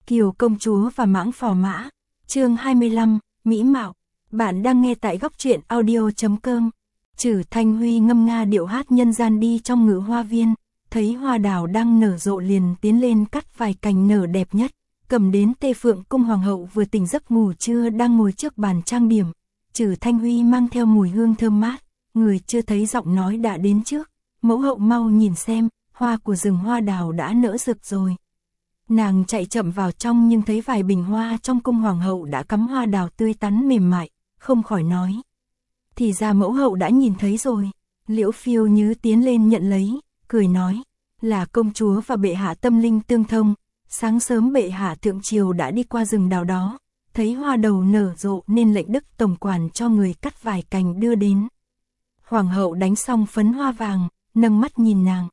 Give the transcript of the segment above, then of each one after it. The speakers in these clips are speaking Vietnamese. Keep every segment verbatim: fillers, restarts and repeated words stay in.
Kiều công chúa và mãng phò mã, chương hai mươi lăm, mỹ mạo. Bạn đang nghe tại góc truyện audio chấm com. Trử Thanh Huy ngâm nga điệu hát nhân gian đi trong ngự hoa viên, thấy hoa đào đang nở rộ liền tiến lên cắt vài cành nở đẹp nhất, cầm đến Tê Phượng cung hoàng hậu vừa tỉnh giấc ngủ trưa đang ngồi trước bàn trang điểm. Trử Thanh Huy mang theo mùi hương thơm mát, người chưa thấy giọng nói đã đến trước, mẫu hậu mau nhìn xem, hoa của rừng hoa đào đã nở rực rồi. Nàng chạy chậm vào trong nhưng thấy vài bình hoa trong cung hoàng hậu đã cắm hoa đào tươi tắn mềm mại, không khỏi nói. Thì ra mẫu hậu đã nhìn thấy rồi. Liễu Phiêu Như tiến lên nhận lấy, cười nói, là công chúa và bệ hạ tâm linh tương thông, sáng sớm bệ hạ thượng triều đã đi qua rừng đào đó, thấy hoa đầu nở rộ nên lệnh Đức tổng quản cho người cắt vài cành đưa đến. Hoàng hậu đánh xong phấn hoa vàng, nâng mắt nhìn nàng.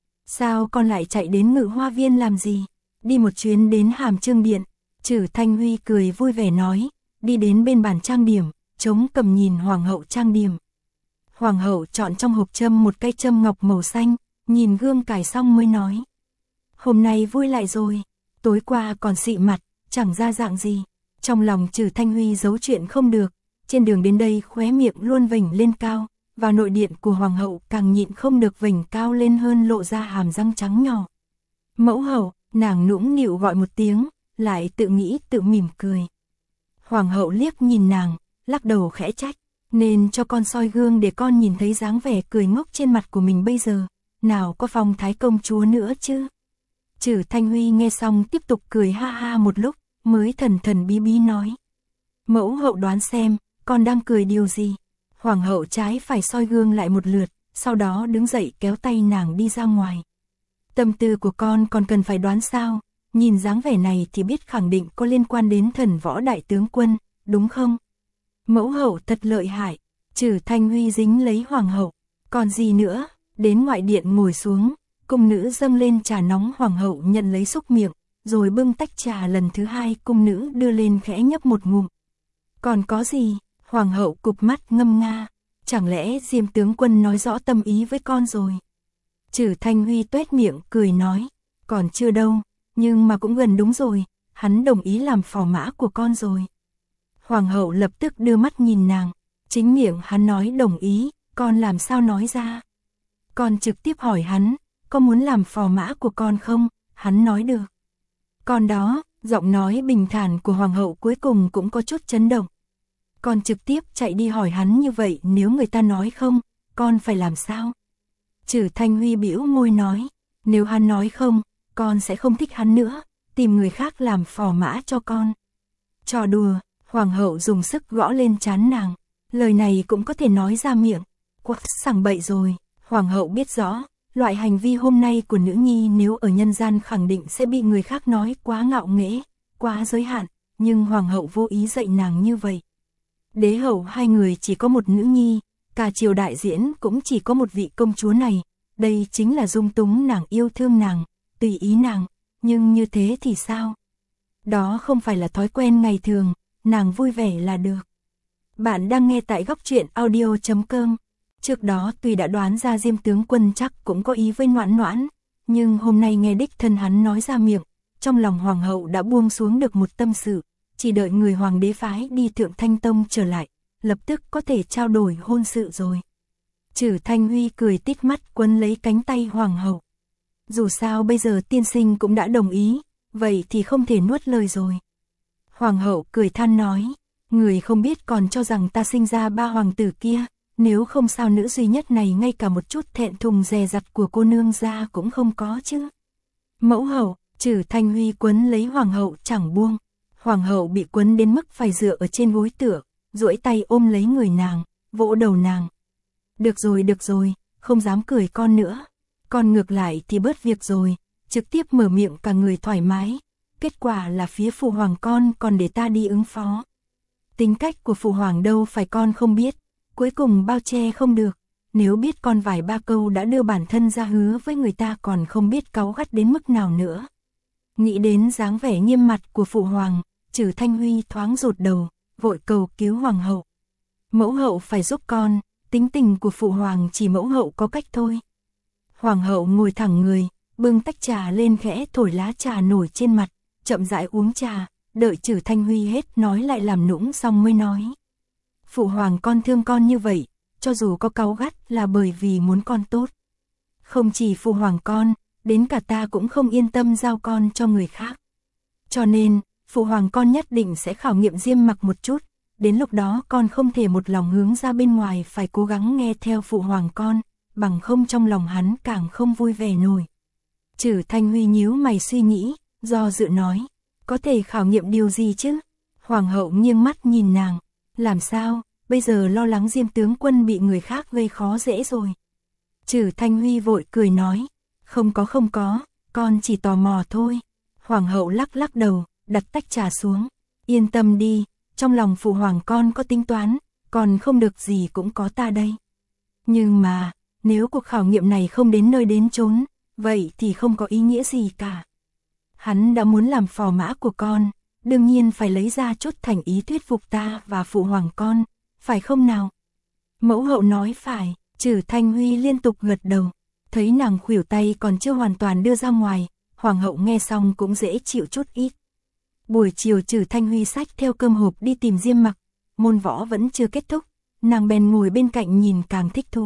Sao con lại chạy đến ngự hoa viên làm gì? Đi một chuyến đến Hàm Chương Điện. Trử Thanh Huy cười vui vẻ nói, đi đến bên bàn trang điểm, chống cầm nhìn hoàng hậu trang điểm. Hoàng hậu chọn trong hộp châm một cây châm ngọc màu xanh, nhìn gương cài xong mới nói. Hôm nay vui lại rồi, tối qua còn xị mặt, chẳng ra dạng gì. Trong lòng Trử Thanh Huy giấu chuyện không được, trên đường đến đây khóe miệng luôn vểnh lên cao, vào nội điện của hoàng hậu càng nhịn không được vểnh cao lên hơn lộ ra hàm răng trắng nhỏ. Mẫu hậu, nàng nũng nịu gọi một tiếng, lại tự nghĩ tự mỉm cười. Hoàng hậu liếc nhìn nàng, lắc đầu khẽ trách, nên cho con soi gương để con nhìn thấy dáng vẻ cười ngốc trên mặt của mình bây giờ, nào có phong thái công chúa nữa chứ. Trử Thanh Huy nghe xong tiếp tục cười ha ha một lúc, mới thần thần bí bí nói. Mẫu hậu đoán xem, con đang cười điều gì? Hoàng hậu trái phải soi gương lại một lượt, sau đó đứng dậy kéo tay nàng đi ra ngoài. Tâm tư của con còn cần phải đoán sao, nhìn dáng vẻ này thì biết khẳng định có liên quan đến thần võ đại tướng quân, đúng không? Mẫu hậu thật lợi hại. Trử Thanh Huy dính lấy hoàng hậu, còn gì nữa, đến ngoại điện ngồi xuống, cung nữ dâng lên trà nóng, hoàng hậu nhận lấy xúc miệng, rồi bưng tách trà lần thứ hai cung nữ đưa lên khẽ nhấp một ngụm. Còn có gì? Hoàng hậu cụp mắt ngâm nga, chẳng lẽ Diêm tướng quân nói rõ tâm ý với con rồi? Trử Thanh Huy tuét miệng cười nói, còn chưa đâu, nhưng mà cũng gần đúng rồi, hắn đồng ý làm phò mã của con rồi. Hoàng hậu lập tức đưa mắt nhìn nàng, chính miệng hắn nói đồng ý, con làm sao nói ra? Con trực tiếp hỏi hắn, có muốn làm phò mã của con không? Hắn nói được. Con đó, giọng nói bình thản của hoàng hậu cuối cùng cũng có chút chấn động. Con trực tiếp chạy đi hỏi hắn như vậy, nếu người ta nói không, con phải làm sao? Trử Thanh Huy bĩu môi nói, nếu hắn nói không, con sẽ không thích hắn nữa, tìm người khác làm phò mã cho con. Trò đùa. Hoàng hậu dùng sức gõ lên trán nàng, lời này cũng có thể nói ra miệng, quắc sảng bậy rồi. Hoàng hậu biết rõ, loại hành vi hôm nay của nữ nhi nếu ở nhân gian khẳng định sẽ bị người khác nói quá ngạo nghễ, quá giới hạn, nhưng hoàng hậu vô ý dạy nàng như vậy. Đế hậu hai người chỉ có một nữ nhi, cả triều đại diễn cũng chỉ có một vị công chúa này, đây chính là dung túng nàng, yêu thương nàng, tùy ý nàng, nhưng như thế thì sao? Đó không phải là thói quen ngày thường. Nàng vui vẻ là được. Bạn đang nghe tại góc truyện audio chấm com. Trước đó tuy đã đoán ra Diêm tướng quân chắc cũng có ý với Noãn Noãn, nhưng hôm nay nghe đích thân hắn nói ra miệng, trong lòng hoàng hậu đã buông xuống được một tâm sự, chỉ đợi người hoàng đế phái đi Thượng Thanh Tông trở lại, lập tức có thể trao đổi hôn sự rồi. Trử Thanh Huy cười tít mắt quấn lấy cánh tay hoàng hậu. Dù sao bây giờ tiên sinh cũng đã đồng ý, vậy thì không thể nuốt lời rồi. Hoàng hậu cười than nói, người không biết còn cho rằng ta sinh ra ba hoàng tử kia, nếu không sao nữ duy nhất này ngay cả một chút thẹn thùng dè dặt của cô nương ra cũng không có chứ. Mẫu hậu, Trử Thanh Huy quấn lấy hoàng hậu chẳng buông, hoàng hậu bị quấn đến mức phải dựa ở trên gối tựa, duỗi tay ôm lấy người nàng, vỗ đầu nàng. Được rồi được rồi, không dám cười con nữa, con ngược lại thì bớt việc rồi, trực tiếp mở miệng cả người thoải mái. Kết quả là phía phụ hoàng con còn để ta đi ứng phó. Tính cách của phụ hoàng đâu phải con không biết, cuối cùng bao che không được, nếu biết con vài ba câu đã đưa bản thân ra hứa với người ta còn không biết cáu gắt đến mức nào nữa. Nghĩ đến dáng vẻ nghiêm mặt của phụ hoàng, Trử Thanh Huy thoáng rụt đầu, vội cầu cứu hoàng hậu. Mẫu hậu phải giúp con, tính tình của phụ hoàng chỉ mẫu hậu có cách thôi. Hoàng hậu ngồi thẳng người, bưng tách trà lên khẽ thổi lá trà nổi trên mặt, chậm rãi uống trà, đợi Trử Thanh Huy hết nói lại làm nũng xong mới nói. Phụ hoàng con thương con như vậy, cho dù có cáu gắt là bởi vì muốn con tốt. Không chỉ phụ hoàng con, đến cả ta cũng không yên tâm giao con cho người khác. Cho nên, phụ hoàng con nhất định sẽ khảo nghiệm Diêm Mặc một chút, đến lúc đó con không thể một lòng hướng ra bên ngoài, phải cố gắng nghe theo phụ hoàng con, bằng không trong lòng hắn càng không vui vẻ nổi. Trử Thanh Huy nhíu mày suy nghĩ, do dự nói, có thể khảo nghiệm điều gì chứ? Hoàng hậu nghiêng mắt nhìn nàng, làm sao, bây giờ lo lắng Diêm tướng quân bị người khác gây khó dễ rồi. Trử Thanh Huy vội cười nói, không có không có, con chỉ tò mò thôi. Hoàng hậu lắc lắc đầu, đặt tách trà xuống, yên tâm đi, trong lòng phụ hoàng con có tính toán, còn không được gì cũng có ta đây. Nhưng mà, nếu cuộc khảo nghiệm này không đến nơi đến chốn, vậy thì không có ý nghĩa gì cả. Hắn đã muốn làm phò mã của con, đương nhiên phải lấy ra chút thành ý thuyết phục ta và phụ hoàng con, phải không nào? Mẫu hậu nói phải, Trử Thanh Huy liên tục gật đầu, thấy nàng khuỷu tay còn chưa hoàn toàn đưa ra ngoài, hoàng hậu nghe xong cũng dễ chịu chút ít. Buổi chiều Trử Thanh Huy xách theo cơm hộp đi tìm Diêm Mặc, môn võ vẫn chưa kết thúc, nàng bèn ngồi bên cạnh nhìn càng thích thú.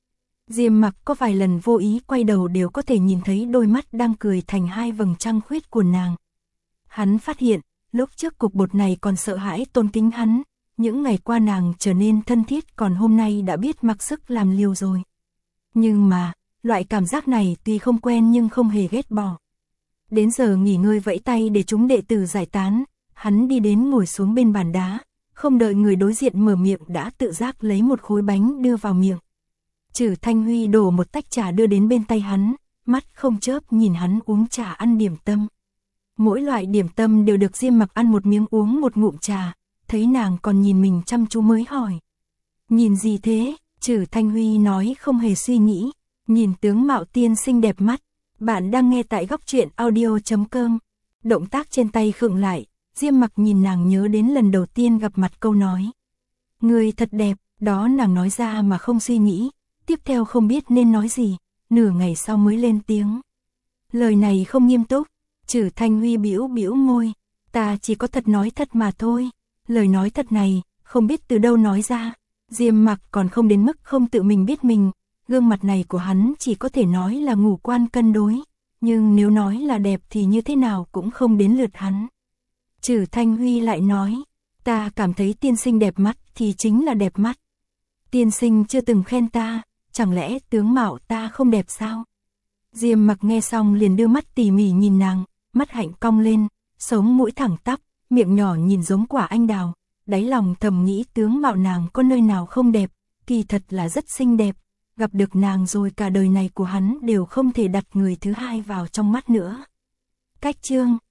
Diêm Mặc có vài lần vô ý quay đầu đều có thể nhìn thấy đôi mắt đang cười thành hai vầng trăng khuyết của nàng. Hắn phát hiện, lúc trước cục bột này còn sợ hãi tôn kính hắn, những ngày qua nàng trở nên thân thiết, còn hôm nay đã biết mặc sức làm liều rồi. Nhưng mà, loại cảm giác này tuy không quen nhưng không hề ghét bỏ. Đến giờ nghỉ ngơi vẫy tay để chúng đệ tử giải tán, hắn đi đến ngồi xuống bên bàn đá, không đợi người đối diện mở miệng đã tự giác lấy một khối bánh đưa vào miệng. Trử Thanh Huy đổ một tách trà đưa đến bên tay hắn, mắt không chớp nhìn hắn uống trà ăn điểm tâm. Mỗi loại điểm tâm đều được Diêm Mặc ăn một miếng uống một ngụm trà, thấy nàng còn nhìn mình chăm chú mới hỏi. Nhìn gì thế? Trử Thanh Huy nói không hề suy nghĩ, nhìn tướng mạo tiên xinh đẹp mắt. Bạn đang nghe tại góc truyện audio chấm com. Động tác trên tay khựng lại, Diêm Mặc nhìn nàng nhớ đến lần đầu tiên gặp mặt câu nói. Người thật đẹp, đó nàng nói ra mà không suy nghĩ, tiếp theo không biết nên nói gì, nửa ngày sau mới lên tiếng. Lời này không nghiêm túc, Trử Thanh Huy bĩu bĩu môi, ta chỉ có thật nói thật mà thôi, lời nói thật này, không biết từ đâu nói ra. Diêm Mặc còn không đến mức không tự mình biết mình, gương mặt này của hắn chỉ có thể nói là ngũ quan cân đối, nhưng nếu nói là đẹp thì như thế nào cũng không đến lượt hắn. Trử Thanh Huy lại nói, ta cảm thấy tiên sinh đẹp mắt thì chính là đẹp mắt. Tiên sinh chưa từng khen ta, chẳng lẽ tướng mạo ta không đẹp sao? Diêm Mặc nghe xong liền đưa mắt tỉ mỉ nhìn nàng, mắt hạnh cong lên, sống mũi thẳng tắp, miệng nhỏ nhìn giống quả anh đào, đáy lòng thầm nghĩ tướng mạo nàng có nơi nào không đẹp, kỳ thật là rất xinh đẹp, gặp được nàng rồi cả đời này của hắn đều không thể đặt người thứ hai vào trong mắt nữa. Cách chương